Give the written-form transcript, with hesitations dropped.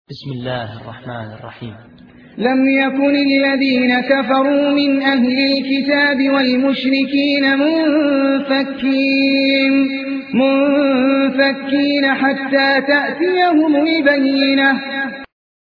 بسم الله الرحمن الرحيم. لم يكن الذين كفروا من أهل الكتاب والمشركين منفكين حتى تأتيهم البينة